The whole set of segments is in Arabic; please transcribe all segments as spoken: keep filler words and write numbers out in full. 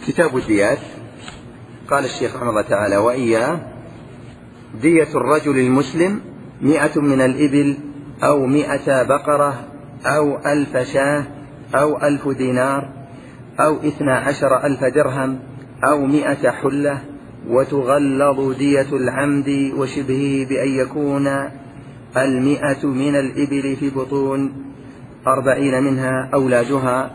كتاب الديات. قال الشيخ رحمه الله تعالى: وإياه دية الرجل المسلم مئة من الإبل أو مئة بقرة أو ألف شاة أو ألف دينار أو اثنا عشر ألف درهم أو مئة حلة. وتغلظ دية العمد وشبهه بأن يكون المئة من الإبل في بطون أربعين منها أولادها.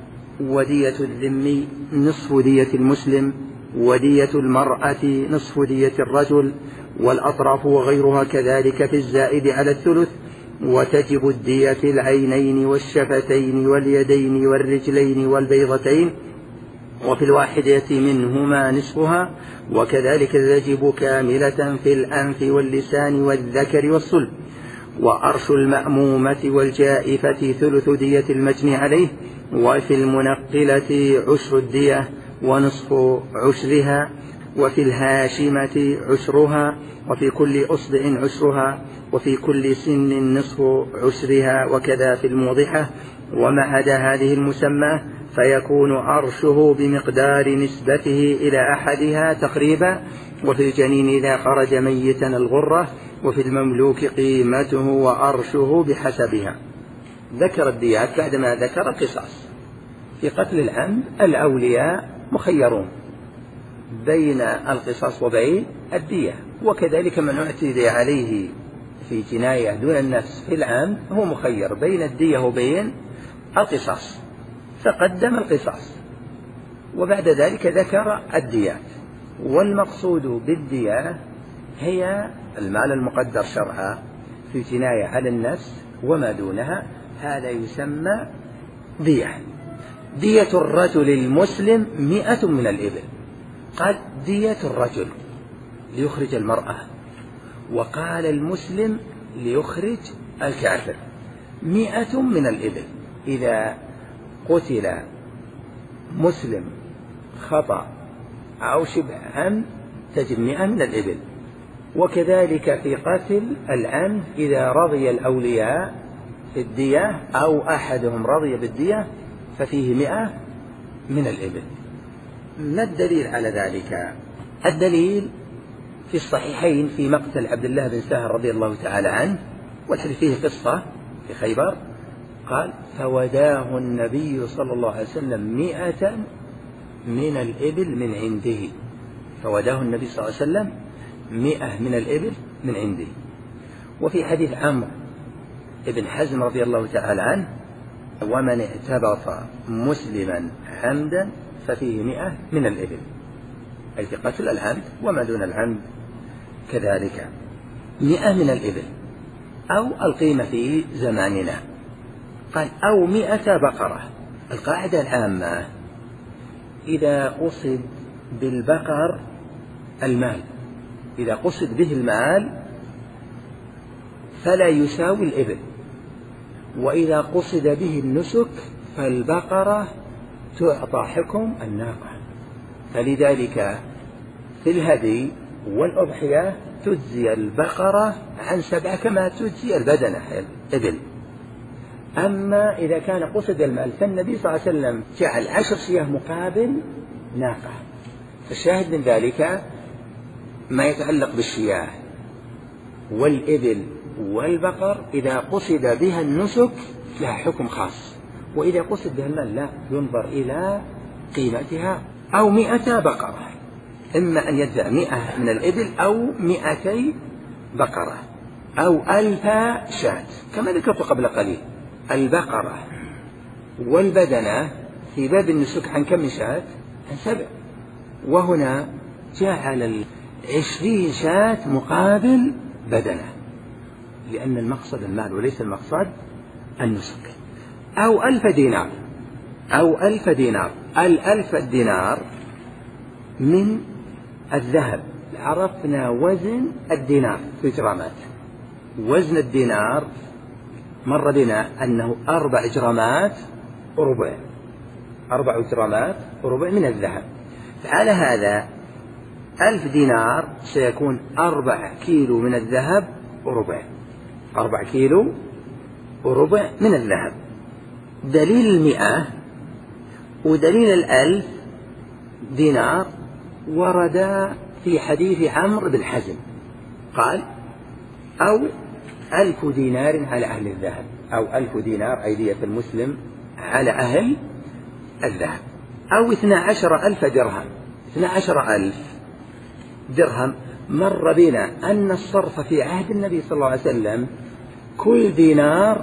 ودية الذمي نصف دية المسلم، ودية المرأة نصف دية الرجل، والأطراف وغيرها كذلك في الزائد على الثلث. وتجب الدية العينين والشفتين واليدين والرجلين والبيضتين، وفي الواحدة منهما نصفها، وكذلك تجب كاملة في الأنف واللسان والذكر والصلب. وأرش المأمومة والجائفة ثلث دية المجني عليه. وفي المنقلة عشر الدية ونصف عشرها. وفي الهاشمة عشرها. وفي كل أصبع عشرها. وفي كل سن نصف عشرها. وكذا في الموضحة. وما عدا هذه المسمى فيكون عرشه بمقدار نسبته إلى أحدها تقريبا. وفي الجنين إذا خرج ميتا الغرة. وفي المملوك قيمته وعرشه بحسبها. ذكر الديات بعدما ذكر القصاص. في قتل العمد الأولياء مخيرون بين القصاص وبين الدية، وكذلك من اعتدي عليه في جناية دون النفس في العمد هو مخير بين الدية وبين القصاص، فقدم القصاص وبعد ذلك ذكر الديات. والمقصود بالدية هي المال المقدر شرعا في جناية على النفس وما دونها، هذا يسمى دية. دية الرجل المسلم مئة من الإبل. قال دية الرجل ليخرج المرأة، وقال المسلم ليخرج الكافر. مئة من الإبل إذا قتل مسلم خطأ أو شبه عمد تجب مئة من الإبل. وكذلك في قتل العمد إذا رضي الأولياء في الدية أو أحدهم رضي بالدية ففيه مئة من الإبل. ما الدليل على ذلك؟ الدليل في الصحيحين في مقتل عبد الله بن سهل رضي الله تعالى عنه، والحديث فيه قصة في خيبر. قال: فوداه النبي صلى الله عليه وسلم مئة من الإبل من عنده. فوداه النبي صلى الله عليه وسلم مئة من الإبل من عنده. وفي حديث عمرو بن حزم رضي الله تعالى عنه: ومن اعتبط مسلما عمدا ففيه مئة من الإبل، أي في قتل العمد وما دون العمد كذلك مئة من الإبل. أو القيمة في زماننا. قال: أو مئة بقرة. القاعدة العامة إذا قصد بالبقر المال، إذا قصد به المال فلا يساوي الإبل، وإذا قصد به النسك فالبقرة تعطى حكم الناقة. فلذلك في الهدي والأضحية تجزي البقرة عن سبعة كما تجزي البدنة الإبل. أما إذا كان قصد المال فالنبي صلى الله عليه وسلم جعل عشر شياه مقابل ناقة. فالشاهد من ذلك ما يتعلق بالشياه والإبل والبقر إذا قصد بها النسك لها حكم خاص، وإذا قصد بها المال لا، ينظر إلى قيمتها. أو مئة بقرة، إما أن يدفع مئة من الإبل أو مئتي بقرة، أو ألف شاة كما ذكرت قبل قليل. البقرة والبدنة في باب النسك عن كم شاة؟ عن سبع، وهنا جعل العشرين شاة مقابل بدنة، لأن المقصد المال وليس المقصد النسك. أو ألف دينار، أو ألف دينار. الألف الدينار من الذهب. عرفنا وزن الدينار في جرامات. وزن الدينار مر بنا أنه أربع جرامات وربع، أربع جرامات وربع من الذهب. على هذا ألف دينار سيكون أربع كيلو من الذهب وربع، أربع كيلو وربع من الذهب. دليل المئة ودليل الألف دينار ورد في حديث عمرو بن حزم قال أو ألف دينار على أهل الذهب، أو ألف دينار أي دية المسلم على أهل الذهب، أو اثنا عشر ألف درهم. اثنا عشر ألف درهم مر بنا أن الصرف في عهد النبي صلى الله عليه وسلم كل دينار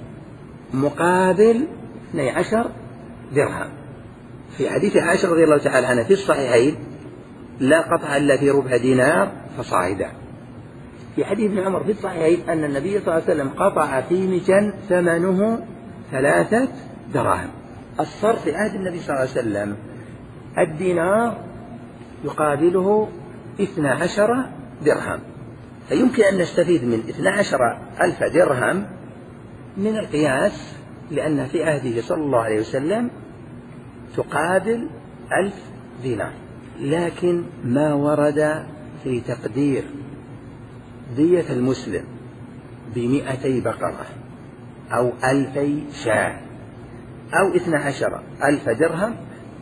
مقابل اثني عشر درهم. في حديث عائشة رضي الله تعالى عنها في الصحيحين لا قطع إلا في ربع دينار فصاعدا. في حديث ابن عمر في الصحيحين أن النبي صلى الله عليه وسلم قطع تيمة ثمنه ثلاثة دراهم. الصرف في عهد النبي صلى الله عليه وسلم الدينار يقابله اثنا عشر درهم، فيمكن أن نستفيد من اثنا عشر ألف درهم من القياس، لأن في عهده صلى الله عليه وسلم تقابل ألف دينار. لكن ما ورد في تقدير دية المسلم بمئتي بقرة أو ألفي شاة أو اثنا عشر ألف درهم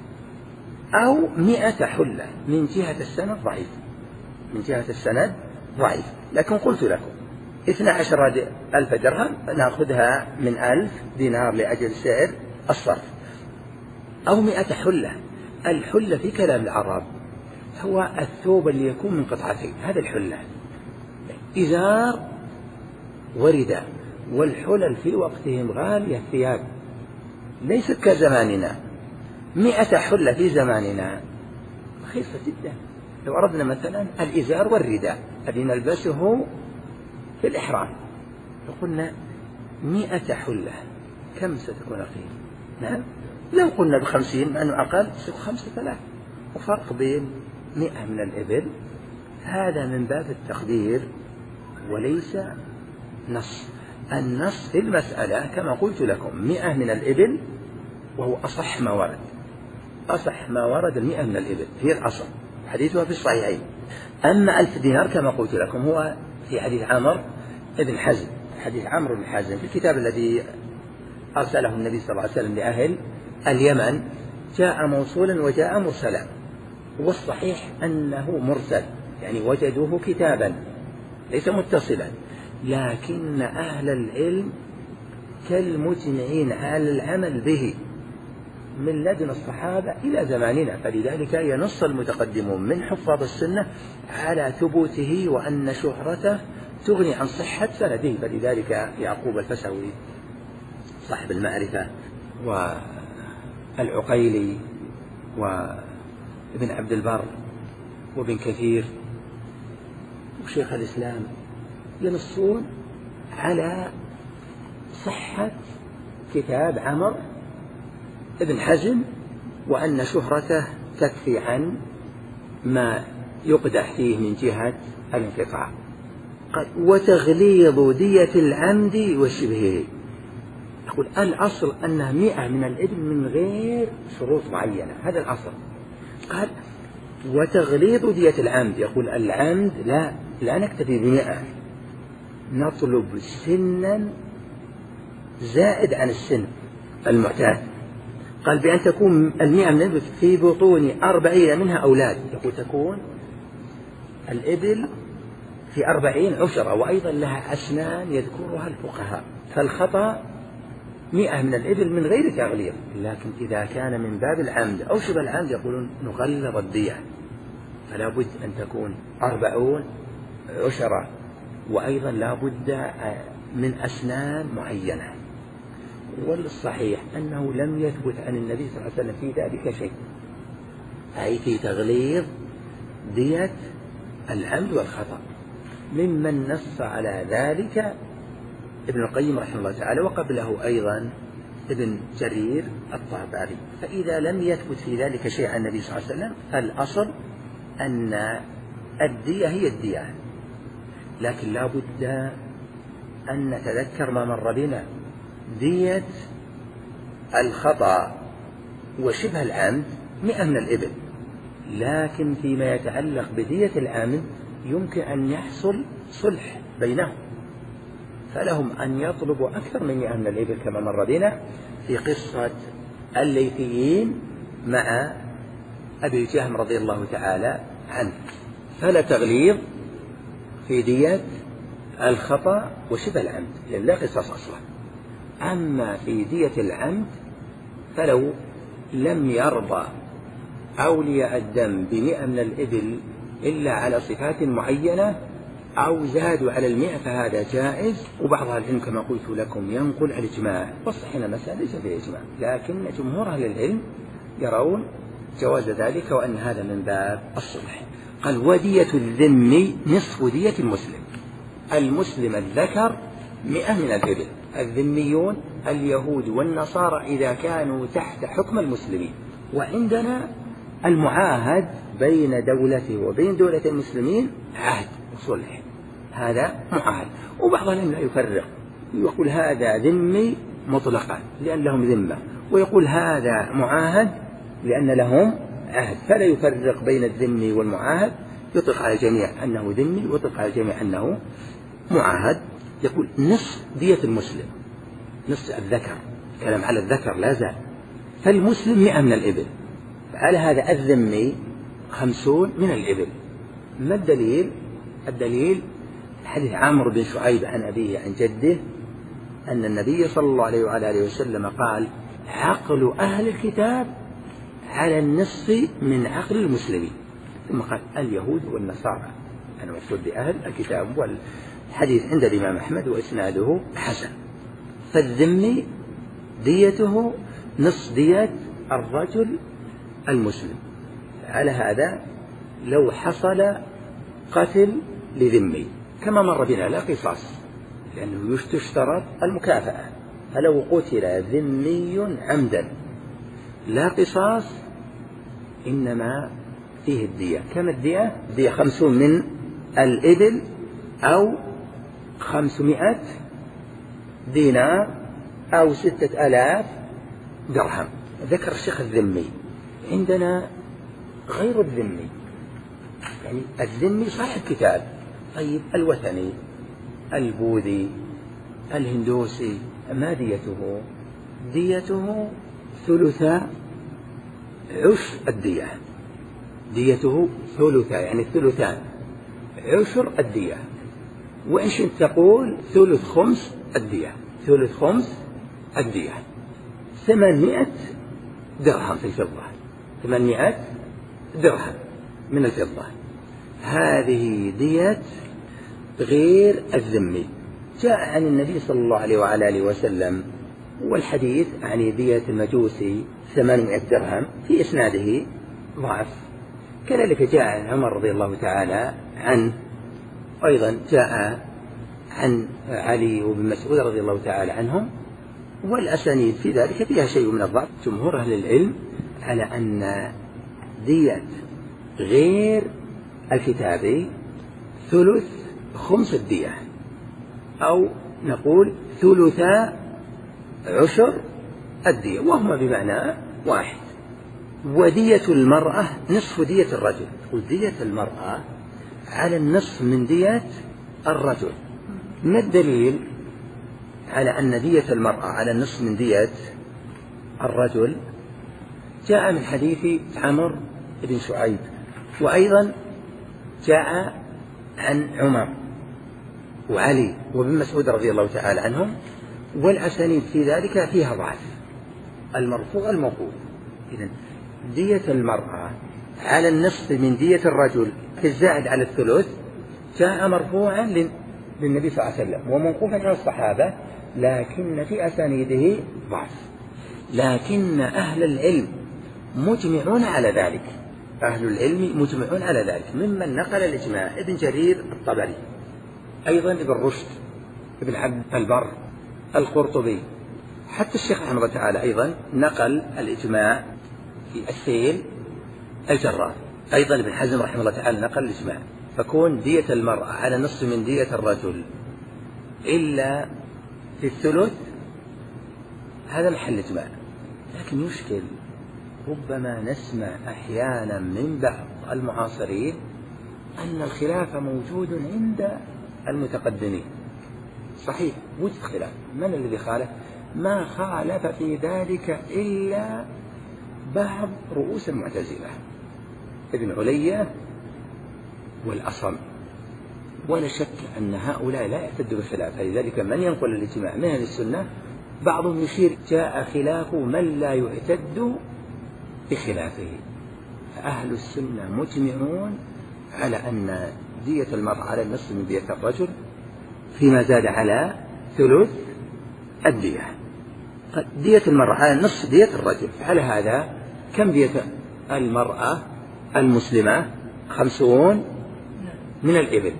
أو مئة حلة من جهة السند ضعيف، من جهة السند ضعيف. لكن قلت لكم اثنا عشر ألف درهم نأخذها من ألف دينار لأجل سعر الصرف، أو مئة حلة. الحلة في كلام العرب هو الثوب اللي يكون من قطعتين، هذا الحلة، إزار ورداء. والحلل في وقتهم غالية الثياب ليست كزماننا. مئة حلة في زماننا رخيصة جدا. لو أردنا مثلا الإزار والرداء الذي نلبسه في الإحرام، لو قلنا مئة حلة كم ستكون القيمة؟ نعم، لو قلنا بخمسين مع أنه أقل ستكون خمسة آلاف. وفرق بين مئة من الإبل، هذا من باب التقدير وليس نص. النص في المسألة كما قلت لكم مئة من الإبل، وهو أصح ما ورد، أصح ما ورد المئة من الإبل هي الأصل، حديثها في الصحيحين. أما ألف دينار كما قلت لكم هو في حديث عمرو بن حزم، حديث عمرو بن حزم في الكتاب الذي أرسله النبي صلى الله عليه وسلم لأهل اليمن، جاء موصولا وجاء مرسلا. والصحيح أنه مرسل، يعني وجدوه كتابا ليس متصلا، لكن أهل العلم كالمجمعين على العمل به من لدن الصحابة إلى زماننا، فلذلك ينص المتقدمون من حفاظ السنة على ثبوته وأن شهرته تغني عن صحة سنده. فلذلك يعقوب الفسوي صاحب المعرفة والعقيلي وابن عبد البر وابن كثير وشيخ الإسلام ينصون على صحة كتاب عمرو بن حزم، وأن شهرته تكفي عن ما يقدح فيه من جهة الانقطاع. وتغليظ دية العمد وشبهه، يقول الأصل أنها مئة من الإبل من غير شروط معينة، هذا الأصل. قال وتغليظ دية العمد، يقول العمد لا لا نكتفي بمئة، نطلب سنا زائد عن السن المعتاد. قال بأن تكون المئة من الإبل في بطون أربعين منها أولاد، يقول تكون الإبل في أربعين عشرة، وأيضا لها أسنان يذكرها الفقهاء. فالخطأ مئة من الإبل من غير تغليظ، لكن إذا كان من باب العمد أو شبه العمد يقولون نغلظ الدية، فلا بد أن تكون أربعون عشرة، وأيضا لا بد من أسنان معينة. والصحيح أنه لم يثبت عن النبي صلى الله عليه وسلم في ذلك شيء، أي في تغليظ دية العمد والخطأ. ممن نص على ذلك ابن القيم رحمه الله تعالى، وقبله أيضا ابن جرير الطبري. فإذا لم يثبت في ذلك شيء عن النبي صلى الله عليه وسلم فالأصل أن الدية هي الدية، لكن لا بد أن نتذكر ما مر بنا، دية الخطأ وشبه العمد مئة من الإبل، لكن فيما يتعلق بدية العمد يمكن أن يحصل صلح بينهم، فلهم أن يطلبوا أكثر من مئة من الإبل كما مر بنا في قصة الليثيين مع أبي جهم رضي الله تعالى عنه، فلا تغليظ في دية الخطأ وشبه العمد لأن لا قصاص أصلا. أما في دية العمد فلو لم يرضى أولياء الدم بمئة من الإبل إلا على صفات معينة أو زادوا على المئة فهذا جائز. وبعض العلم كما قلت لكم ينقل الإجماع، والصحيح المسألة ليس فيها إجماع، لكن جمهور أهل العلم يرون جواز ذلك وأن هذا من باب الصلح. قال ودية الذمي نصف دية المسلم. المسلم الذكر مئة من الإبل، الذميون اليهود والنصارى إذا كانوا تحت حكم المسلمين. وعندنا المعاهد بين دولته وبين دولة المسلمين عهد وصلح، هذا معاهد. وبعض العلم لا يفرق، يقول هذا ذمي مطلقا لأن لهم ذمة، ويقول هذا معاهد لأن لهم عهد، فلا يفرق بين الذمي والمعاهد، يطلق على الجميع أنه ذمي ويطلق على الجميع أنه معاهد. يقول نصف دية المسلم، نصف الذكر، كلام على الذكر لا زال، فالمسلم مئة من الإبل، على هذا الذمي خمسون من الإبل. ما الدليل؟ الدليل حديث عمرو بن شعيب عن أبيه عن جده أن النبي صلى الله عليه وعلى آله وسلم قال عقل أهل الكتاب على النصف من عقل المسلمين، ثم قال اليهود والنصارى، أنا مقصود بأهل الكتاب، والحديث عند الإمام أحمد وإسناده حسن. فالذمي ديته نصف دية الرجل المسلم. على هذا لو حصل قتل لذمي كما مر بنا لا قصاص، لأنه تشترط المكافأة، فلو قتل ذمي عمدا لا قصاص إنما فيه الدية. كم الدية؟ الدية خمسون من الإبل أو خمسمائة دينار أو ستة آلاف درهم. ذكر الشيخ الذمي. عندنا غير الذمي، يعني الذمي صاحب كتاب، طيب الوثني البوذي الهندوسي ما ديته؟ ديته ثلث عشر الدية، ديته ثلث يعني ثلثان عشر الدية، وإن شئت تقول ثلث خمس الدية، ثلث خمس الدية. ثمانمائة درهم في الفضة، ثمانمائة درهم من الفضة، هذه دية غير الذمي. جاء عن النبي صلى الله عليه وعلى آله وسلم، والحديث عن دية المجوسي ثمانمائة درهم في إسناده ضعف. كذلك جاء عن عمر رضي الله تعالى عنه، أيضا جاء عن علي وابن مسعود رضي الله تعالى عنهم، والأسانيد في ذلك فيها شيء من الضعف. جمهور أهل العلم على أن دية غير الكتابي ثلث خمس الدية، أو نقول ثلثا عشر الدية، وهما بمعنى واحد. ودية المرأة نصف دية الرجل، ودية المرأة على النصف من دية الرجل. ما الدليل على أن دية المرأة على النصف من دية الرجل؟ جاء من حديث عمرو بن شعيب، وأيضا جاء عن عمر وعلي وابن مسعود رضي الله تعالى عنهم، والأسانيد في ذلك فيها ضعف، المرفوع الموقوف. إذن دية المرأة على النصف من دية الرجل في الزائد على الثلث جاء مرفوعا للنبي صلى الله عليه وسلم وموقوفا على الصحابة، لكن في أسانيده ضعف. لكن أهل العلم مجمعون على ذلك، أهل العلم مجمعون على ذلك، ممن نقل الإجماع ابن جرير الطبري، أيضا ابن رشد، ابن عبد البر، القرطبي، حتى الشيخ رحمه الله تعالى أيضا نقل الإجماع في السيل الجرار، أيضا ابن حزم رحمه الله تعالى نقل الإجماع. فكون دية المرأة على نصف من دية الرجل إلا في الثلث هذا محل إجماع. لكن يشكل ربما نسمع أحيانا من بعض المعاصرين أن الخلاف موجود عند المتقدمين. صحيح وجد خلاف، من الذي خالف؟ ما خالف في ذلك إلا بعض رؤوس المعتزلة، ابن علية والأصم، ولا شك أن هؤلاء لا يعتد بخلاف، لذلك من ينقل الاجتماع من أهل السنة بعضهم يشير جاء خلاف من لا يعتد بخلافه. أهل السنة مجمعون على أن دية المرأة على النصف من دية الرجل فيما زاد على ثلث الدية. دية المرأة على النصف دية الرجل، على هذا كم دية المرأة المسلمة؟ خمسون من الإبل.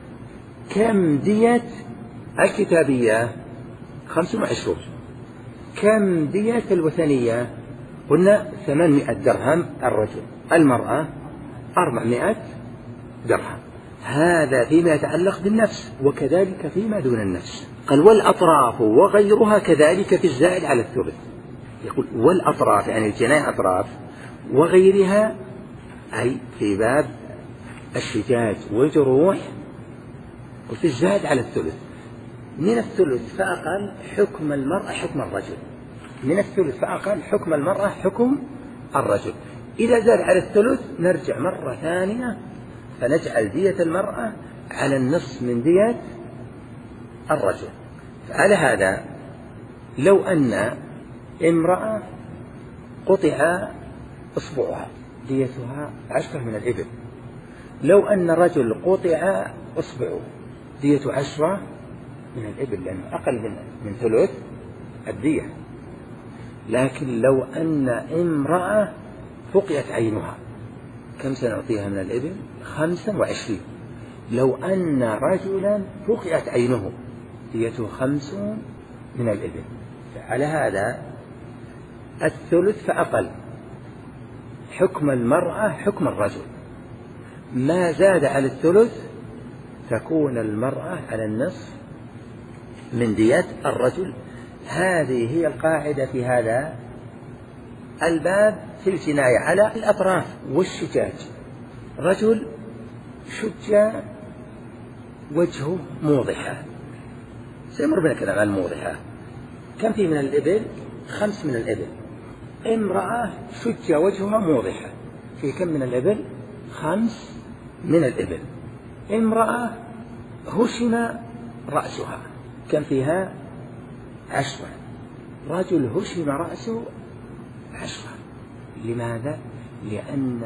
كم دية الكتابية؟ خمسون وعشرون. كم دية الوثنية؟ قلنا ثمانمائة درهم الرجل، المرأة أربعمائة درهم. هذا فيما يتعلق بالنفس، وكذلك فيما دون النفس. قال والأطراف وغيرها كذلك في الزائد على الثلث. يقول والأطراف يعني الجناية أطراف، وغيرها أي في باب الشجاج والجروح، وفي الزائد على الثلث. من الثلث فأقل حكم المرأة حكم الرجل، من الثلث فأقل حكم المرأة حكم الرجل. إذا زاد على الثلث نرجع مرة ثانية فنجعل دية المرأة على النصف من دية الرجل. على هذا لو أن امرأة قطع إصبعها ديتها عشرة من الإبل، لو أن رجل قطع إصبعه ديته عشرة من الإبل، لأنه أقل من من ثلث الدية. لكن لو أن امرأة فقئت عينها كم سنعطيها من الإبل؟ خمسا وعشرين. لو أن رجلا فقئت عينه ديته خمسون من الإبل. على هذا الثلث فأقل حكم المرأة حكم الرجل، ما زاد على الثلث تكون المرأة على النصف من دية الرجل. هذه هي القاعدة في هذا الباب في الجناية على الأطراف والشجاج. رجل شج وجهه موضحة، سيمر بنا كلام عن الموضحة. كم فيه من الإبل؟ خمس من الإبل. امرأة شج وجهها موضحة، في كم من الإبل؟ خمس من الإبل. امرأة هشم رأسها، كم فيها؟ عشرة. رجل هشم رأسه عشرة. لماذا؟ لأن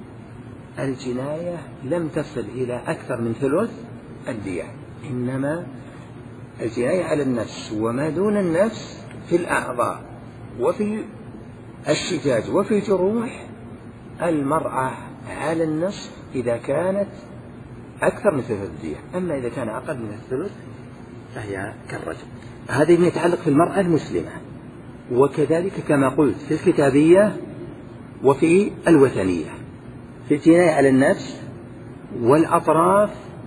الجناية لم تصل إلى أكثر من ثلث الدية، إنما الجناية على النفس وما دون النفس في الأعضاء وفي الشجاج وفي الجروح المرأة على النصف إذا كانت أكثر من ثلث الدية، أما إذا كان أقل من الثلث فهي كالرجل. هذا يتعلق في المرأة المسلمة، وكذلك كما قلت في الكتابية وفي الوثنية، في الجناية على النفس والأطراف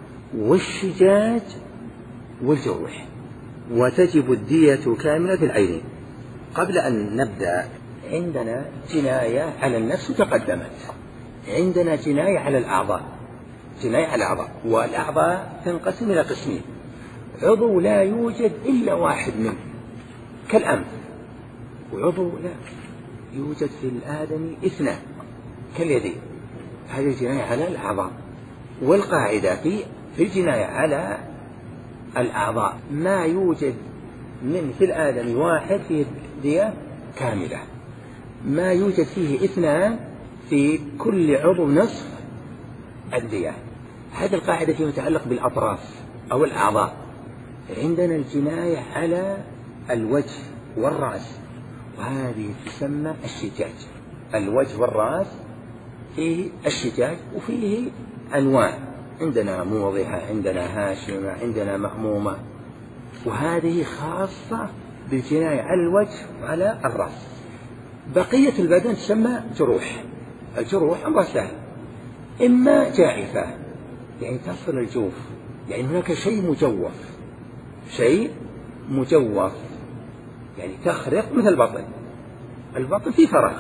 والشجاج والجروح. وتجب الدية كاملة في العينين. قبل أن نبدأ عندنا جناية على النفس تقدمت، عندنا جناية على الأعضاء. جناية على الأعضاء، والأعضاء تنقسم إلى قسمين: عضو لا يوجد إلا واحد منه كالأنف، وعضو لا يوجد في الآدمي اثنان كاليدين. هذه الجناية على الأعضاء. والقاعدة في في الجناية على الأعضاء ما يوجد من في الآدمي واحد فيه دية كاملة، ما يوجد فيه اثنان في كل عضو نصف الدية. هذه القاعدة فيما يتعلق بالأطراف أو الأعضاء. عندنا الجناية على الوجه والرأس، وهذه تسمى الشجاج. الوجه والرأس فيه الشجاج، وفيه أنواع، عندنا موضحة، عندنا هاشمة، عندنا مأمومة، وهذه خاصة بالجناية على الوجه وعلى الرأس. بقية البدن تسمى جروح. الجروح أمر سهل، إما جائفة يعني تصل الجوف، يعني هناك شيء مجوف، شيء مجوف يعني تخرق مثل البطن، البطن فيه فراغ،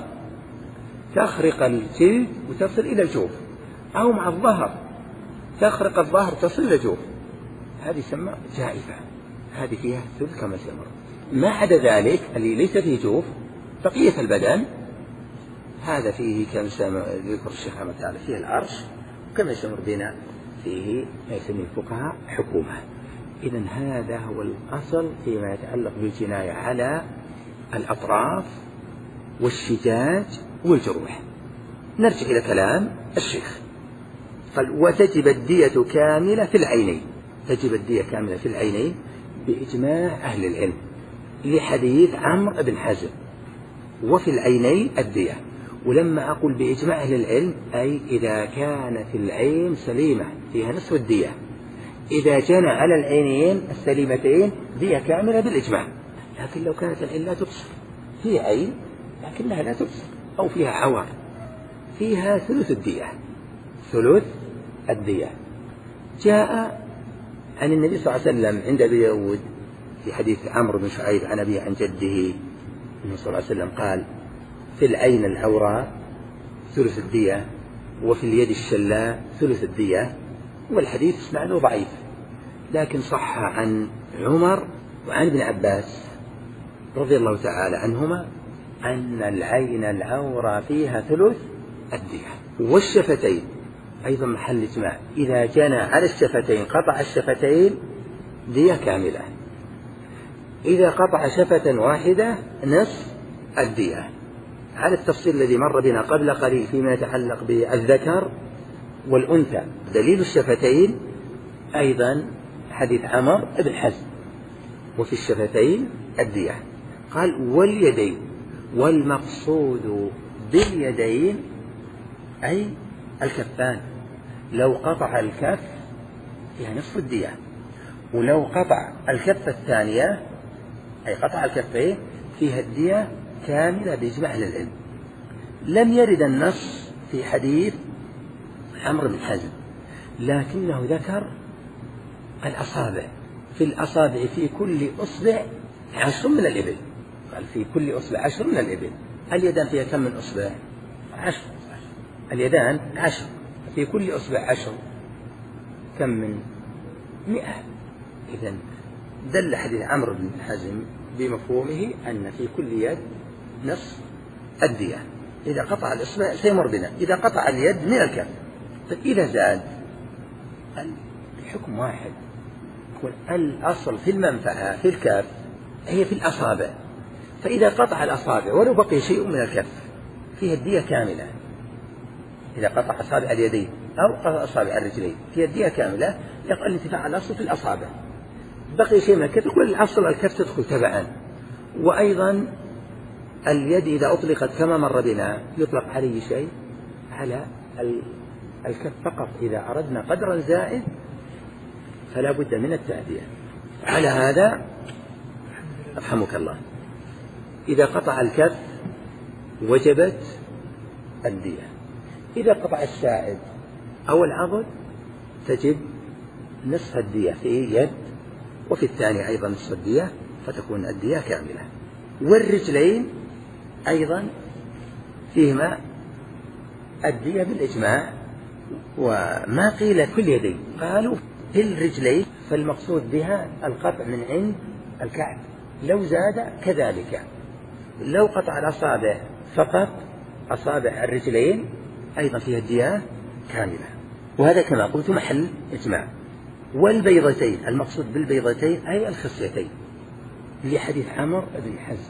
تخرق الجلد وتصل إلى الجوف، أو مع الظهر تخرق الظهر تصل إلى الجوف، هذه تسمى جائفة، هذه فيها ثلث كما سيمر. ما عدا ذلك اللي ليس فيه جوف بقية البدن هذا فيه كما ذكر الشيخ رحمه الله فيه العرش، كما يسمر بنا فيه ما يسميه الفقهاء حكومة. إذن هذا هو الأصل فيما يتعلق بالجناية على الأطراف والشجاج والجروح. نرجع إلى كلام الشيخ، قال وتجب الدية كاملة في العينين، تجب الدية كاملة في العينين بإجماع أهل العلم لحديث عمرو بن حزم، وفي العينين الدية. ولما أقول بإجماع أهل العلم أي إذا كانت العين سليمة فيها نصف الدية، إذا جنى على العينين السليمتين دية كاملة بالإجماع. لكن لو كانت العين لا تبصر، فيها عين لكنها لا تبصر أو فيها عور، فيها ثلث الدية، ثلث الدية. جاء عن النبي صلى الله عليه وسلم عند أبي داود في حديث عمرو بن شعيب عن أبيه عن جده النبي صلى الله عليه وسلم قال في العين العوراء ثلث الدية، وفي اليد الشلاء ثلث الدية. والحديث اسمعنه ضعيف، لكن صح عن عمر وعن ابن عباس رضي الله تعالى عنهما أن العين العورى فيها ثلث الدية. والشفتين أيضا محل إجماع، إذا جنى على الشفتين قطع الشفتين دية كاملة، إذا قطع شفة واحدة نصف الدية، على التفصيل الذي مر بنا قبل قليل فيما يتعلق بالذكر والأنثى. دليل الشفتين أيضا حديث عمرو بن حزم، وفي الشفتين الدية. قال واليدين، والمقصود باليدين أي الكفان، لو قطع الكف فيها نصف الدية، ولو قطع الكفة الثانية أي قطع الكفين فيها الدية كاملة بإجماع أهل العلم. لم يرد النص في حديث عمرو بن حزم، لكنه ذكر الأصابع، في الأصابع في كل أصبع عشر من الإبل، قال في كل أصبع عشر من الإبل. اليدان فيها كم من أصبع؟ عشر. اليدان عشر، في كل أصبع عشر، كم من مئة. إذن دل حديث عمرو بن حزم بمفهومه أن في كل يد نصف الدية. إذا قطع الإصبع سيمر بنا، إذا قطع اليد من الكف. طيب إذا زاد الحكم واحد، يكون الأصل في المنفعة في الكف هي في الأصابع، فإذا قطع الأصابع ولو بقي شيء من الكف فيها الدية كاملة. إذا قطع أصابع اليدين أو أصابع الرجلين فيها الدية كاملة، يقع الانتفاع الأصل في الأصابع، بقي شيء من الكف يقول الأصل الكف تدخل تبعا. وأيضا اليد إذا أطلقت كما مر بنا يطلق عليه شيء على الكف فقط، إذا أردنا قدرا زائد فلا بد من التأدية. على هذا رحمك الله إذا قطع الكف وجبت الدية، إذا قطع الساعد أو العضد تجب نصف الدية في يد، وفي الثاني أيضا نصف الدية، فتكون الدية كاملة. والرجلين أيضا فيهما الدية بالإجماع، وما قيل كل يدين، قالوا في الرجلين فالمقصود بها القطع من عند الكعب، لو زاد كذلك. لو قطع الأصابع فقط أصابع الرجلين أيضا فيها الدية كاملة، وهذا كما قلت محل إجماع. والبيضتين المقصود بالبيضتين أي الخصيتين لحديث عمرو بن حزم.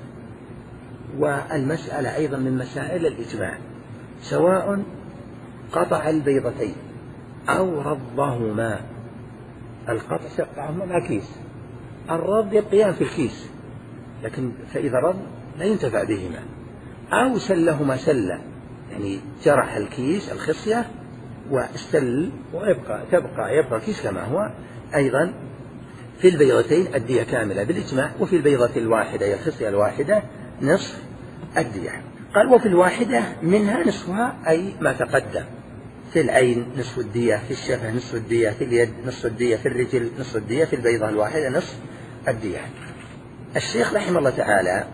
والمسألة أيضا من مسائل الإجماع، سواء قطع البيضتين أو رضهما. القطع سيقطعهما مع كيس، الرض يبقيان في الكيس، لكن فإذا رض لا ينتفع بهما. أو سلهما سلة، يعني جرح الكيس الخصية واستل ويبقى تبقى يبقى الكيس كما هو. أيضا في البيضتين الدية كاملة بالإجماع، وفي البيضة الواحدة هي الخصية الواحدة نصف الدية. قال وفي الواحدة منها نصفها أي ما تقدم، في العين نصف الدية، في الشفة نصف الدية، في اليد نصف الدية، في الرجل نصف الدية، في البيضة الواحدة نصف الدية. الشيخ رحمه الله تعالى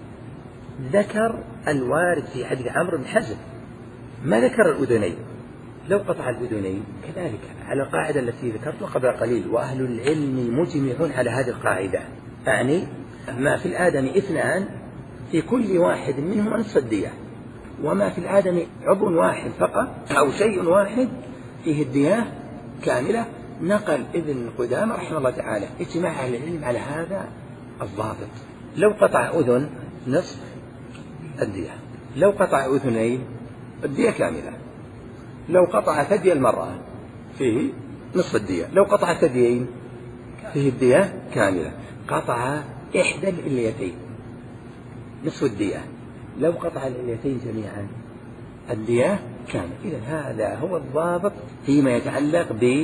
ذكر الوارد في حديث عمرو بن حزم، ما ذكر الأذنين. لو قطع الأذنين كذلك على القاعدة التي ذكرتها قبل قليل، وأهل العلم مجمعون على هذه القاعدة، يعني ما في الآدم اثنان في كل واحد منهما نصف الدية، وما في الآدم عضو واحد فقط أو شيء واحد فيه الدية كاملة. نقل ابن قدامة رحمه الله تعالى اجتماع أهل العلم على هذا الضابط. لو قطع أذن نصف الدية، لو قطع أذنين الدية كاملة، لو قطع ثدي المرأة فيه نصف الدية، لو قطع ثديين فيه الدية كاملة. قطع إحدى الإليتين نصف الدية، لو قطع الإليتين جميعا الدية كاملة. إذن هذا هو الضابط فيما يتعلق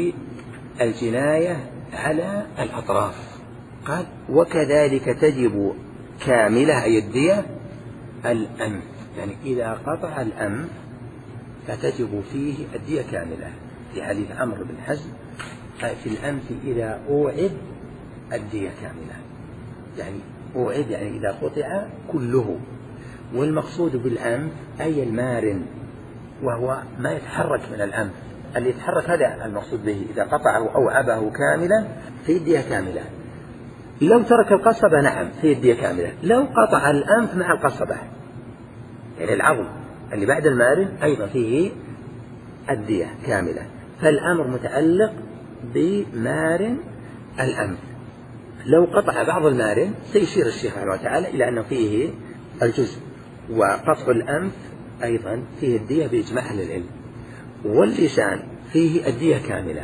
بالجناية على الأطراف. قال وكذلك تجب كاملة أي الدية الأنف، يعني إذا قطع الأنف فتجب فيه الدية كاملة، في حديث عمرو بن حزم في الأنف إذا أوعد الدية كاملة، يعني أوعد يعني إذا قطع كله. والمقصود بالأنف أي المارن، وهو ما يتحرك من الأنف، اللي يتحرك هذا المقصود به. إذا قطعه أو عبه كاملا في الدية كاملة. لو ترك القصبة نعم في الدية كاملة، لو قطع الأنف مع القصبة يعني العظم اللي بعد المارن أيضا فيه الدية كاملة. فالأمر متعلق بمارن الأنف. لو قطع بعض المارن سيشير الشيخ رحمه الله تعالى إلى أنه فيه الجزء. وقطع الأنف أيضا فيه الدية بإجماع أهل العلم. واللسان فيه الدية كاملة،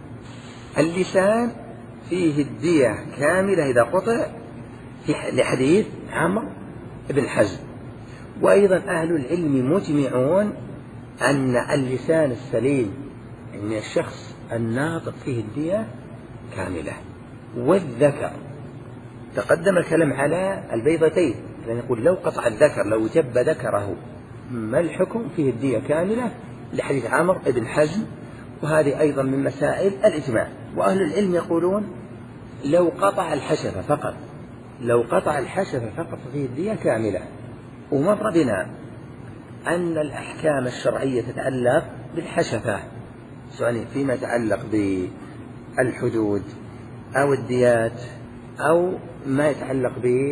اللسان فيه الدية كاملة إذا قطع لحديث عمرو بن حزم. وأيضا أهل العلم مجمعون أن اللسان السليم أن الشخص الناطق فيه الدية كاملة. والذكر تقدم الكلام على البيضتين، يعني يقول لو قطع الذكر لو جب ذكره ما الحكم فيه الدية كاملة لحديث عمرو بن حزم. وهذه أيضا من مسائل الإجماع. وأهل العلم يقولون لو قطع الحشفة فقط، لو قطع الحشفة فقط فيه الدية كاملة. ومر بنا أن الأحكام الشرعية تتعلق بالحشفة، سواء فيما يتعلق بالحدود أو الديات أو ما يتعلق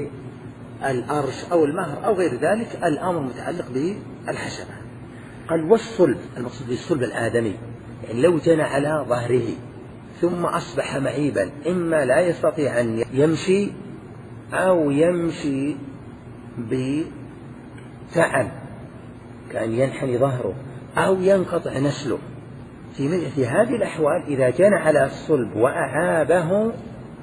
بالأرش أو المهر أو غير ذلك، الأمر متعلق بالحشفة. قال والصلب المقصود بالصلب الآدمي، يعني لو جنى على ظهره ثم أصبح معيبا، إما لا يستطيع أن يمشي أو يمشي بتعب كأن ينحني ظهره أو ينقطع نسله. في هذه الأحوال إذا جنى على الصلب وأعابه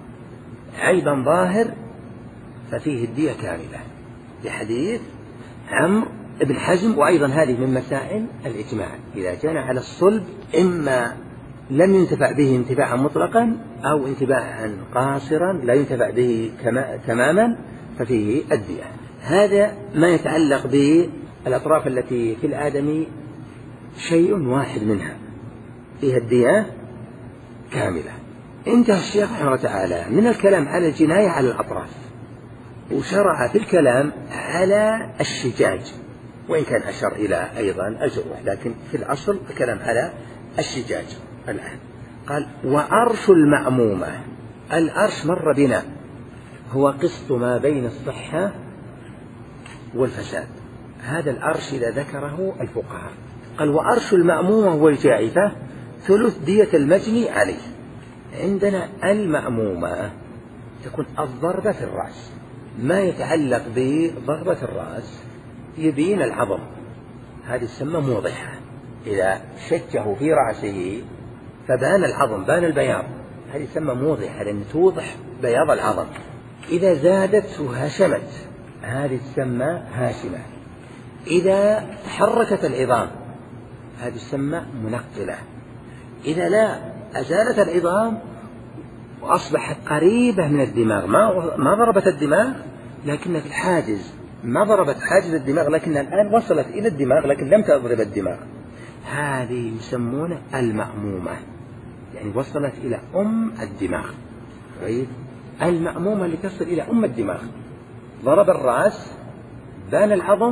عيبا ظاهر ففيه الدية كاملة لحديث عمرو بن حزم. وأيضا هذه من مسائل الإجماع، إذا جنى على الصلب إما لم ينتفع به انتفاعا مطلقا أو انتفاعا قاصرا لا ينتفع به تماما ففيه الدية. هذا ما يتعلق بالأطراف التي في الآدمي شيء واحد منها فيها الدية كاملة. انتهى الشيخ رحمه الله تعالى من الكلام على الجناية على الأطراف، وشرع في الكلام على الشجاج، وإن كان أشار إلى أيضا الجروح، لكن في الأصل الكلام على الشجاج. الآن قال وأرش المأمومة. الأرش مر بنا هو قسط ما بين الصحة والفساد. هذا الأرش إذا ذكره الفقهاء قال وأرش المأمومة والجائفة ثلث دية المجني عليه. عندنا المأمومة تكون الضربة في الرأس، ما يتعلق بضربة الرأس يبين العظم، هذه تسمى موضحة. إذا شجه في رأسه فبان العظم بان البياض، هذه تسمى موضحة لأن توضح بياض العظم. إذا زادت وهشمت هذه تسمى هاشمة. إذا تحركت العظام هذه تسمى منقلة. إذا لا أزالت العظام وأصبحت قريبة من الدماغ، ما ما ضربت الدماغ لكن في الحاجز، ما ضربت حاجز الدماغ لكنها الآن وصلت إلى الدماغ لكن لم تضرب الدماغ، هذه يسمونه المأمومة، يعني وصلت إلى أم الدماغ. طيب المأمومة اللي تصل إلى أم الدماغ ضرب الرأس بان العظم،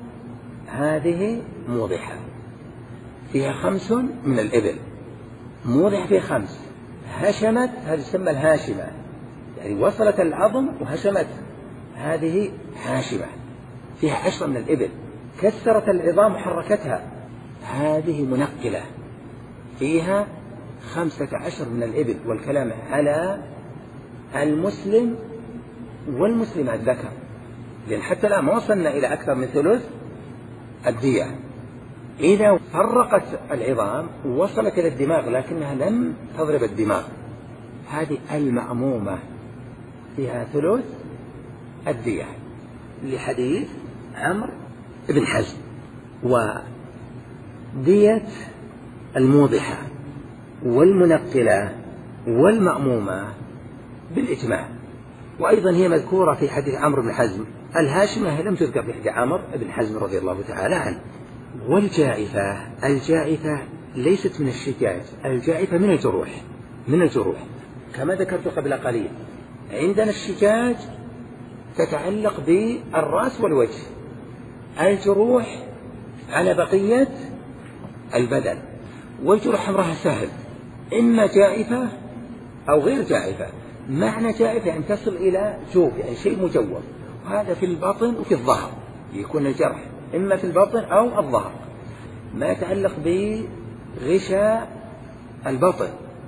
هذه موضحة فيها خمس من الإبل، موضح فيها خمس. هشمت هذه تسمى الهاشمة، يعني وصلت العظم وهشمت، هذه هاشمة فيها عشرة من الإبل. كسرت العظام وحركتها، هذه منقلة فيها خمسة عشر من الإبل، والكلام على المسلم والمسلم الذكر، لأن حتى الآن ما وصلنا إلى أكثر من ثلث الدية. إذا فرقت العظام ووصلت إلى الدماغ لكنها لم تضرب الدماغ، هذه المأمومة فيها ثلث الدية، لحديث عمرو بن حزم. ودية الموضحة والمنقلة والمأمومة بالإجماع، وأيضا هي مذكورة في حديث عمرو بن حزم. الهاشمة لم تذكر في حديث عمرو بن حزم رضي الله تعالى عنه. والجائفة، الجائفة ليست من الشجاج، الجائفة من الجروح، من الجروح كما ذكرت قبل قليل. عندنا الشجاج تتعلق بالرأس والوجه، الجروح على بقية البدن، والجروح أمرها سهل، إما جائفة أو غير جائفة. معنى جائفة يعني تصل إلى جوف، يعني شيء مجوف، وهذا في البطن وفي الظهر، يكون الجرح إما في البطن أو الظهر. ما يتعلق بغشاء البطن،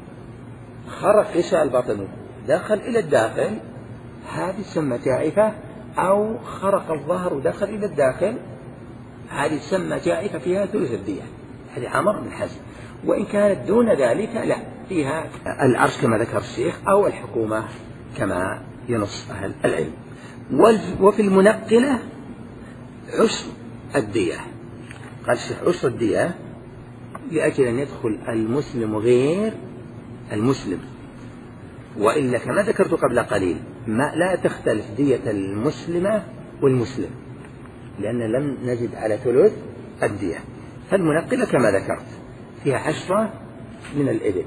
خرق غشاء البطن دخل إلى الداخل، هذه تسمى جائفة، أو خرق الظهر ودخل إلى الداخل، هذه تسمى جائفة فيها ثلث الدية. هذه عمرو بن حزم. وإن كانت دون ذلك لا، فيها العرش كما ذكر الشيخ، أو الحكومة كما ينص أهل العلم. وفي المنقلة عشر الدية، قال الشيخ عشر الدية لأجل أن يدخل المسلم غير المسلم، وإلا كما ذكرت قبل قليل ما لا تختلف دية المسلمة والمسلم، لأن لم نجد على ثلث الدية. فالمنقلة كما ذكرت فيها عشرة من الإبل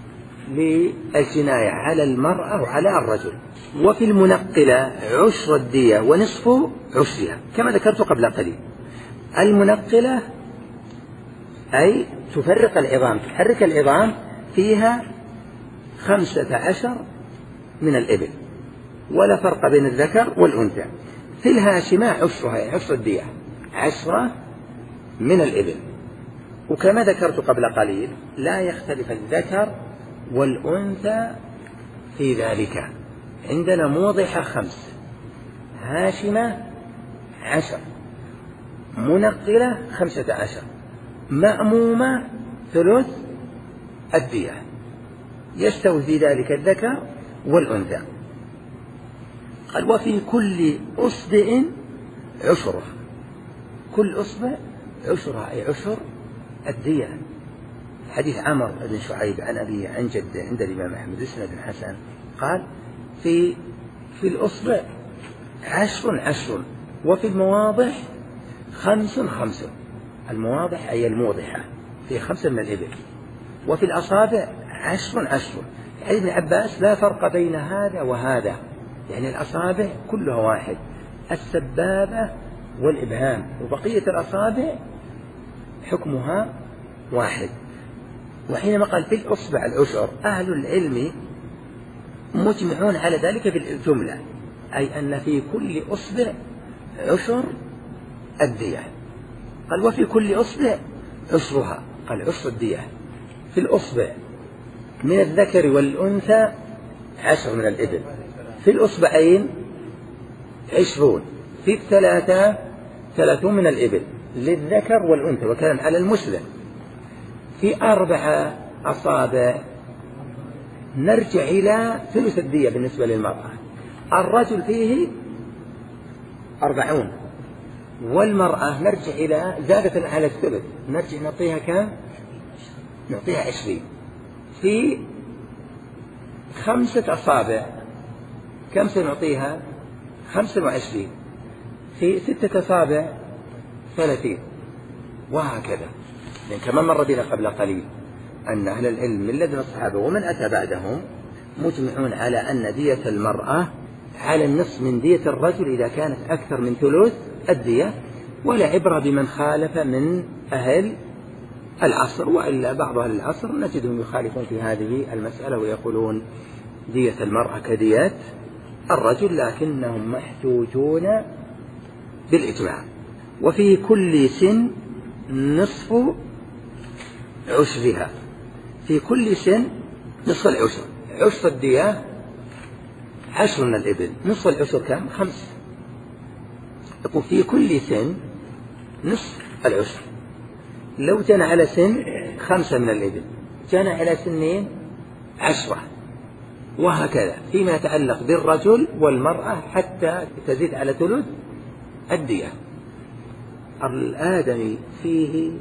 للجناية على المرأة وعلى الرجل. وفي المنقلة عشر الدية ونصف عشرها كما ذكرت قبل قليل. المنقلة أي تفرق العظام، تحرك العظام، فيها خمسة عشر من الإبل، ولا فرق بين الذكر والأنثى. في الهاشمة عشرها، عشر الدية عشرة من الإبل. وكما ذكرت قبل قليل لا يختلف الذكر والأنثى في ذلك. عندنا موضحة خمس، هاشمة عشر، منقلة خمسة عشر، مأمومة ثلث الدية، يستوي في ذلك الذكر والأنثى. قال وفي كل أصبع عشرة، كل أصبع عشرة أي عشر الدية. حديث عمرو بن شعيب عن أبيه عن جده عند الإمام أحمد بن حسن قال في في الأصبع عشر عشر، وفي المواضح خمس خمس. المواضح أي الموضحة في خمسة من الإبل، وفي الأصابع عشر عشر. عن ابن عباس لا فرق بين هذا وهذا، يعني الأصابع كلها واحد، السبابة والإبهام، وبقية الأصابع حكمها واحد. وحينما قال في الأصبع العشر، أهل العلم مجمعون على ذلك بالجملة، أي أن في كل أصبع عشر الدية. قال وفي كل أصبع عشرها، قال عشر الدية في الأصبع من الذكر والأنثى عشر من الإبل، في الأصبعين عشرون، في الثلاثة ثلاثون من الإبل للذكر والأنثى، وكان على المسلم. في أربعة أصابع نرجع إلى ثلث الدية بالنسبة للمرأة، الرجل فيه أربعون، والمرأة نرجع إلى زادة على الثلث، نرجع نعطيها كم؟ نعطيها عشرين. في خمسة أصابع كم سنعطيها؟ خمسة وعشرين. في ستة أصابع ثلاثين، وهكذا. لأن كما مر بنا قبل قليل أن أهل العلم من لدن الصحابة ومن أتى بعدهم مجمعون على أن دية المرأة على النصف من دية الرجل إذا كانت أكثر من ثلث الدية، ولا عبرة بمن خالف من أهل العصر. وإلا بعض أهل العصر نجدهم يخالفون في هذه المسألة ويقولون دية المرأة كدية الرجل، لكنهم محجوجون بالإجماع. وفي كل سن نصف عشرها. في كل سن نصف العشر. عشر الدية عشر من الإبل، نصف العشر كم؟ خمس. يقول في كل سن نصف العشر. لو جنى على سن خمسة من الإبل، جنى على سنين عشرة، وهكذا فيما يتعلق بالرجل والمرأة حتى تزيد على ثلث الدية. الآدمي فيه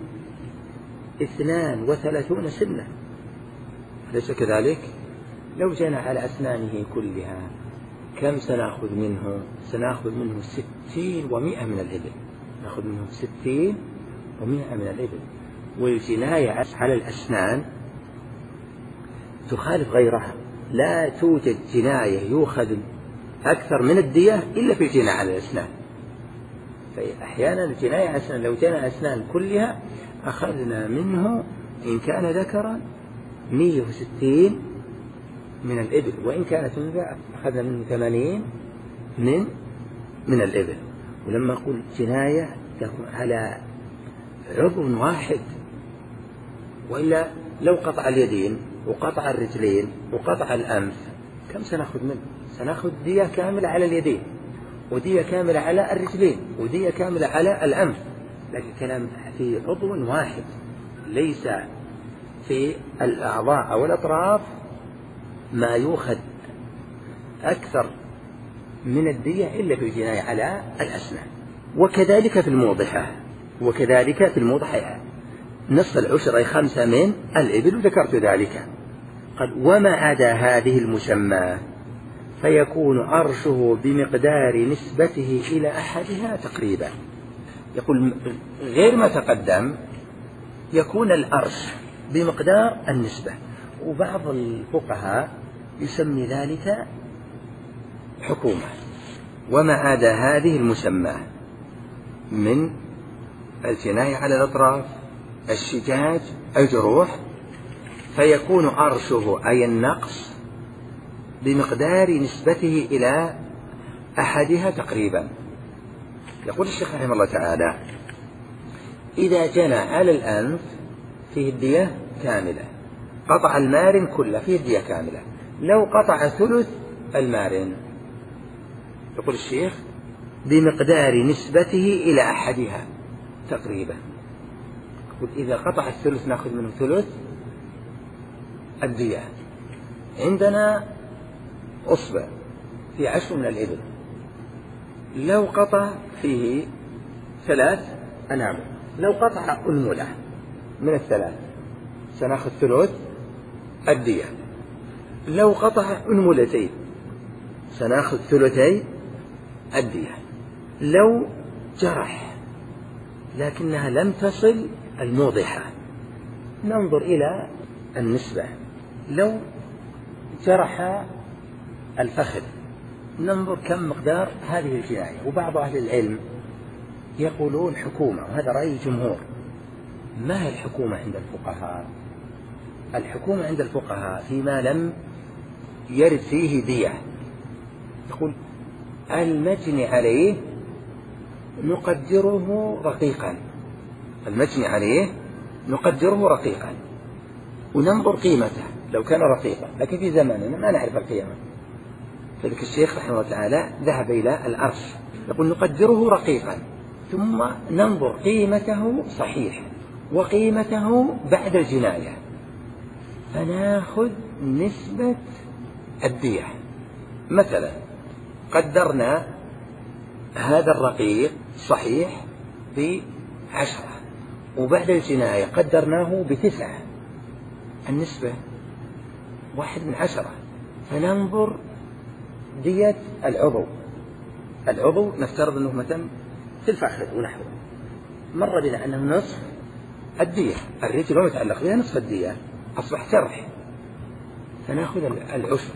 اثنان وثلاثون سنة، أليس كذلك؟ لو جنى على أسنانه كلها كم سنأخذ منه؟ سنأخذ منه ستين ومئة من الإبل، نأخذ منه ستين ومئة من الإبل. والجناية على الأسنان تخالف غيرها، لا توجد جناية يؤخذ أكثر من الدية إلا في الجناية على الأسنان. فأحيانا الجناية على الأسنان لو جنى الأسنان كلها أخذنا منه إن كان ذكرا مئة وستين من الإبل، وإن كانت أنثى أخذنا منه ثمانين من من الإبل. ولما أقول جناية تكون على عضو واحد، وإلا لو قطع اليدين وقطع الرجلين وقطع الأنف كم سنأخذ منه؟ سنأخذ دية كاملة على اليدين، ودية كاملة على الرجلين، ودية كاملة على الأنف. لكن كلام في عضو واحد، ليس في الأعضاء أو الأطراف ما يؤخذ أكثر من الدية إلا في الجناية على الأسنان. وكذلك في الموضحة، وكذلك في الموضحة نصف العشر أي خمسة من الإبل، وذكرت ذلك. قال وما عدا هذه المسمى فيكون عرشه بمقدار نسبته إلى أحدها تقريبا. يقول غير ما تقدم يكون الأرش بمقدار النسبة، وبعض الفقهاء يسمي ذلك حكومة. وما عدا هذه المسمى من الجناية على الأطراف، الشجاج، الجروح، فيكون أرشه أي النقص بمقدار نسبته إلى أحدها تقريبا. يقول الشيخ رحمه الله تعالى إذا جنى على الأنف فيه الدية كاملة، قطع المارن كله فيه الدية كاملة. لو قطع ثلث المارن يقول الشيخ بمقدار نسبته إلى أحدها تقريبا. إذا قطع الثلث نأخذ منه ثلث الدية. عندنا أصبع في عشر من الإبل، لو قطع فيه ثلاث أنامل، لو قطع أنملة من الثلاث سنأخذ ثلث الدية. لو قطع أنملتين سنأخذ ثلثي الدية. لو جرح لكنها لم تصل الموضحة ننظر إلى النسبة. لو جرح الفخذ ننظر كم مقدار هذه الجناية. وبعض أهل العلم يقولون حكومة، وهذا رأي الجمهور. ما هي الحكومة عند الفقهاء؟ الحكومة عند الفقهاء فيما لم يرد فيه دية. يقول المجني عليه نقدره رقيقا، المجني عليه نقدره رقيقا وننظر قيمته لو كان رقيقا، لكن في زماننا ما نعرف القيمة. فذلك الشيخ رحمه الله تعالى ذهب إلى الأرش، يقول نقدره رقيقا ثم ننظر قيمته صحيح وقيمته بعد الجناية، فناخذ نسبة الدية. مثلا قدرنا هذا الرقيق صحيح بعشرة، وبعد الجناية قدرناه بتسعة، النسبة واحد من عشرة، فننظر دية العضو. العضو نفترض أنه مثلا في الفخذ ونحوه، مر بنا أنه نصف الدية، الرجل ما يتعلق بها نصف الدية، أصبح جرح، فنأخذ العشر.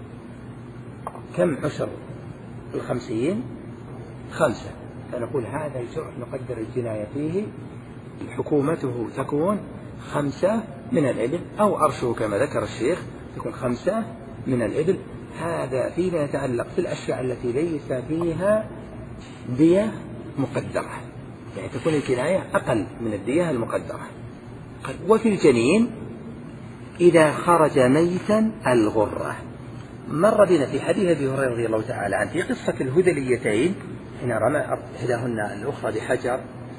كم عشر الخمسين؟ خمسة. فنقول هذا الجرح نقدر الجناية فيه حكومته تكون خمسة من الإبل، أو أرشه كما ذكر الشيخ تكون خمسة من الإبل. هذا فيما يتعلق في الأشياء التي ليس فيها دية مقدرة. يعني تكون الجناية أقل من الدية المقدرة. وفي الجنين إذا خرج ميتا الغرة. مر بنا في حديث أبي هريرة رضي الله تعالى عنه في قصة الهذليتين حين رمى إحداهن الأخرى بحجر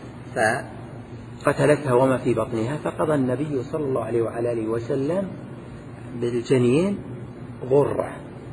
فقتلتها وما في بطنها، فقضى النبي صلى الله عليه وعلى آله وسلم بالجنين غرة،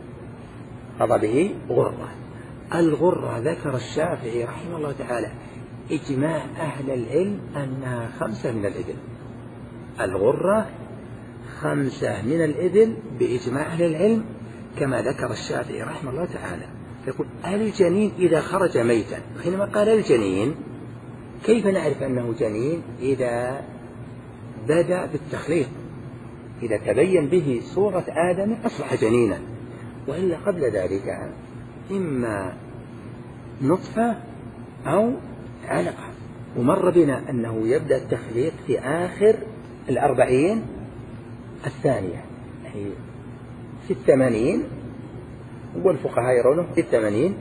قضى به غرة. الغرة ذكر الشافعي رحمه الله تعالى إجماع أهل العلم أنها خمسة من الإبل. الغرة خمسة من الإبل بإجماع أهل العلم كما ذكر الشافعي رحمه الله تعالى. يقول الجنين إذا خرج ميتا. حينما قال الجنين كيف نعرف أنه جنين؟ إذا بدأ بالتخليق، إذا تبين به صورة آدم أصبح جنينا، وإلا قبل ذلك إما نطفة أو علقة. ومر بنا أنه يبدأ التخليق في آخر الأربعين الثانية، يعني في الثمانين، والفقهاء يرونه في الثمانين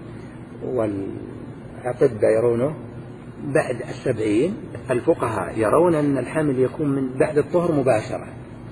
والأطباء يرونه بعد السبعين. الفقهاء يرون أن الحمل يكون من بعد الطهر مباشرة،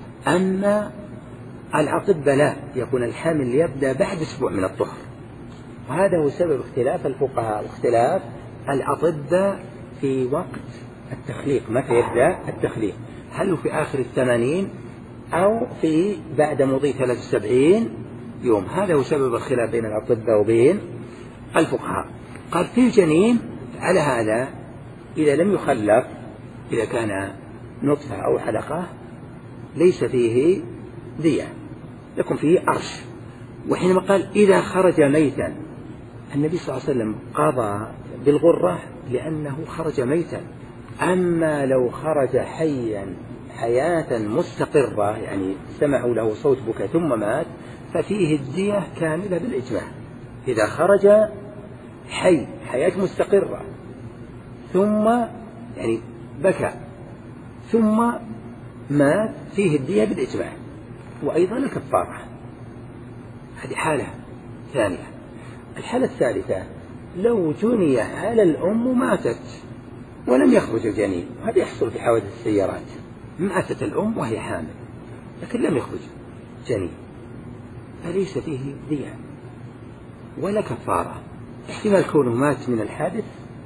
أما الأطباء لا، يكون الحمل يبدأ بعد أسبوع من الطهر. وهذا هو سبب اختلاف الفقهاء واختلاف الأطباء في وقت التخليق، متى يبدأ التخليق، هل هو في آخر الثمانين أو في بعد مضي ثلاث وسبعين يوم. هذا هو سبب الخلاف بين الأطباء وبين الفقهاء. قال في الجنين على هذا إذا لم يخلق، إذا كان نطفة أو حلقة ليس فيه دية، يكون فيه أرش. وحينما قال إذا خرج ميتا، النبي صلى الله عليه وسلم قضى بالغرة لأنه خرج ميتا. أما لو خرج حيا حياة مستقرة، يعني سمعوا له صوت بكاء ثم مات، ففيه الدية كاملة بالإجماع. إذا خرج حي حياة مستقرة ثم يعني بكى ثم مات، فيه الدية بالإجماع، وأيضا الكفارة. هذه حالة ثانية. الحالة الثالثة لو جني على الأم وماتت ولم يخرج الجنين، وهذا يحصل في حوادث السيارات، ماتت الأم وهي حامل لكن لم يخرج جنين، فليس فيه دية ولا كفارة. احتمال كونه مات من الحادث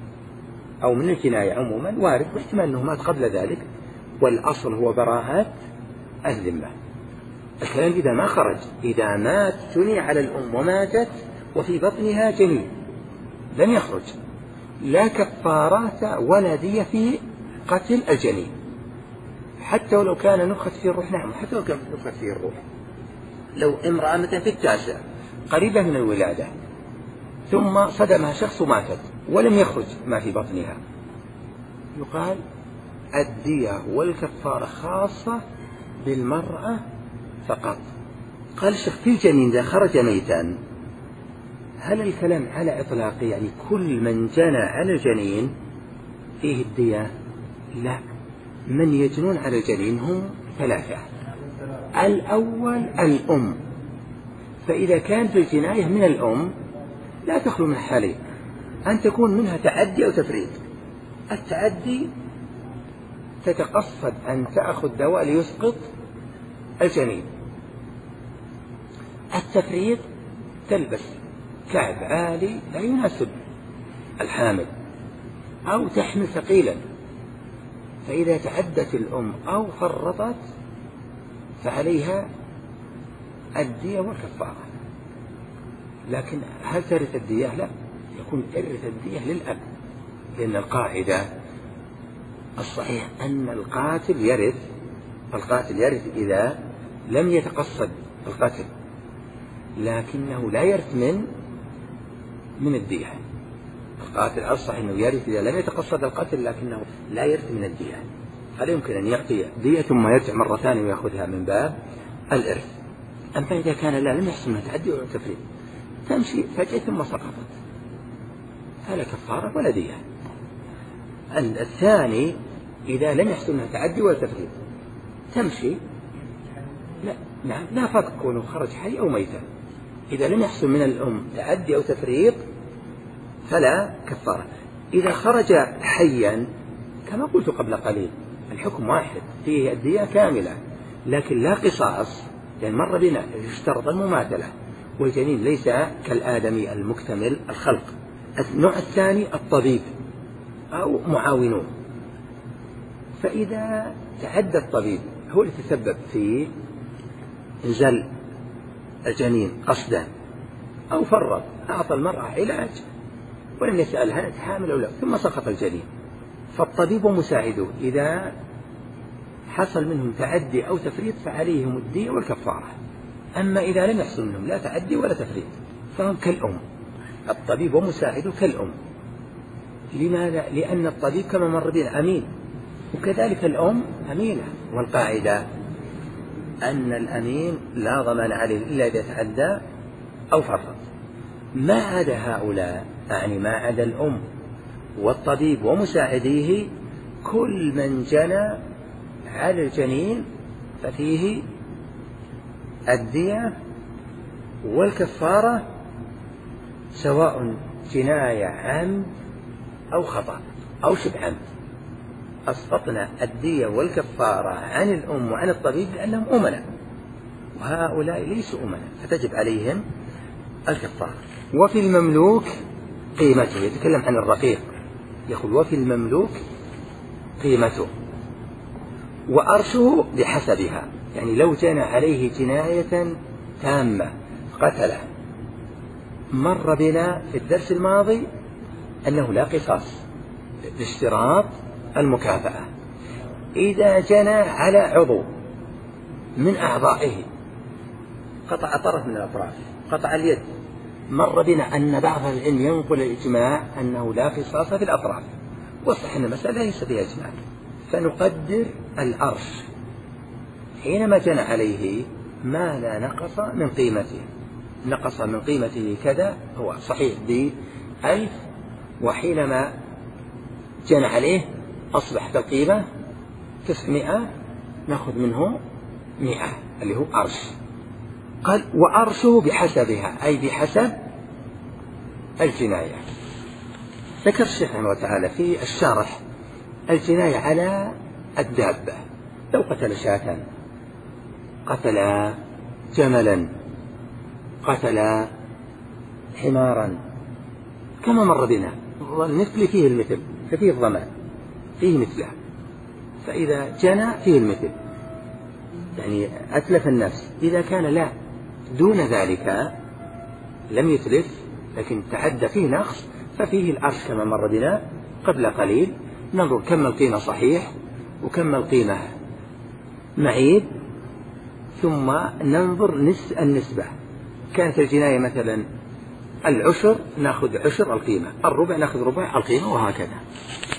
أو من الجناية عموما وارد، واحتمال أنه مات قبل ذلك، والأصل هو براءة الذمة. الكلام إذا ما خرج، إذا مات جني على الأم وماتت وفي بطنها جنين لم يخرج، لا كفارات ولا دية في قتل الجنين، حتى ولو كان نفخت فيه الروح. نعم، حتى لو كان نفخت فيه الروح. لو امرأة مثلا في التاسع قريبة من الولادة ثم صدمها شخص وماتت ولم يخرج ما في بطنها، يقال الدية والكفارة خاصة بالمرأة فقط. قال الشيخ في الجنين إذا خرج ميتا، هل الكلام على إطلاقه يعني كل من جنى على الجنين فيه الدية؟ لا، من يجنون على الجنين هم ثلاثة. الأول الأم، فإذا كان في الجناية من الأم لا تخلو من حالين، أن تكون منها تعدي أو تفريط. التعدي تتقصد أن تأخذ دواء ليسقط الجنين، التفريط تلبس كعب عالي لا يناسب الحامل، أو تحمل ثقيلا. فإذا تعدت الأم أو فرطت فعليها الدية والكفارة. لكن هل ترث الدية؟ لا، يكون ترث الدية للأب، لأن القاعدة الصحيح أن القاتل يرث، القاتل يرث إذا لم يتقصد القتل، لكنه لا يرث من من الدية. القاتل الصحيح أنه يرث إذا لم يتقصد القتل، لكنه لا يرث من الدية. فلا يمكن أن يعطي دية ثم يرجع مرة ثانية ويأخذها من باب الإرث. أما إذا كان لا لم يحصل منها تعدي ولا تفريط، تمشي فجأة ثم سقطت، فلا كفارة ولا دية. الثاني إذا لم يحصل منها تعدي ولا تفريط، تمشي، لا نعم لا فرق كونه خرج حي أو ميتا. إذا لم يحصل من الأم تعدي أو تفريط فلا كفارة. إذا خرج حيا كما قلت قبل قليل الحكم واحد، فيه الدية كاملة لكن لا قصاص، لأن مر بنا يشترط المماثلة، والجنين ليس كالآدمي المكتمل الخلق. النوع الثاني الطبيب أو معاونوه، فإذا تعدى الطبيب هو اللي تسبب في إنزال الجنين قصدا أو فرط، أعطى المرأة علاج ولم يسألها أنت حامل أو لا، ثم سقط الجنين، فالطبيب ومساعده إذا حصل منهم تعدي أو تفريط فعليهم الدية والكفارة. أما إذا لم يحصل منهم لا تعدي ولا تفريط فهم كالأم، الطبيب ومساعده كالأم. لماذا؟ لأن الطبيب كما مر بنا أمين، وكذلك الأم أمينة، والقاعدة أن الأمين لا ضمان عليه إلا إذا تعدى أو فرط. ما عدا هؤلاء، يعني ما عدا الأم والطبيب ومساعديه، كل من جنى على الجنين ففيه الدية والكفارة، سواء جناية عمد أو خطأ أو شبه عمد. أسقطنا الدية والكفارة عن الأم وعن الطبيب لأنهم أمنا، وهؤلاء ليسوا أمنا فتجب عليهم الكفارة. وفي المملوك قيمته، يتكلم عن الرقيق يقول وفي المملوك قيمته وأرشه بحسبها، يعني لو جنى عليه جناية تامة قتله. مر بنا في الدرس الماضي أنه لا قصاص باشتراط المكافأة. إذا جنى على عضو من أعضائه، قطع طرف من الأطراف، قطع اليد، مر بنا أن بعض العلم ينقل الإجماع أنه لا قصاص في الأطراف، وصح أن المسألة ليس فيها إجماع، فنقدر الأرش حينما جنى عليه ما لا نقص من قيمته، نقص من قيمته كذا هو صحيح بألف، وحينما جنى عليه أصبحت القيمة تسعمائة، نأخذ منه مئة اللي هو أرش. قال وأرشه بحسبها، أي بحسب الجناية. ذكر الشيخ رحمه الله تعالى في الشرح الجناية على الدابة، لو قتل شاة، قتل جملا، قتل حمارا، كما مر بنا المثل فيه المثل، ففيه الضمان فيه مثله، فإذا جنى فيه المثل يعني أتلف النفس. إذا كان لا دون ذلك لم يتلف لكن تعدى فيه نقص ففيه الأرش كما مر بنا قبل قليل، ننظر كم القيمة صحيح وكم القيمة معيب، ثم ننظر نس النسبة. كانت الجناية مثلا العشر نأخذ عشر القيمة، الربع نأخذ ربع القيمة، وهكذا.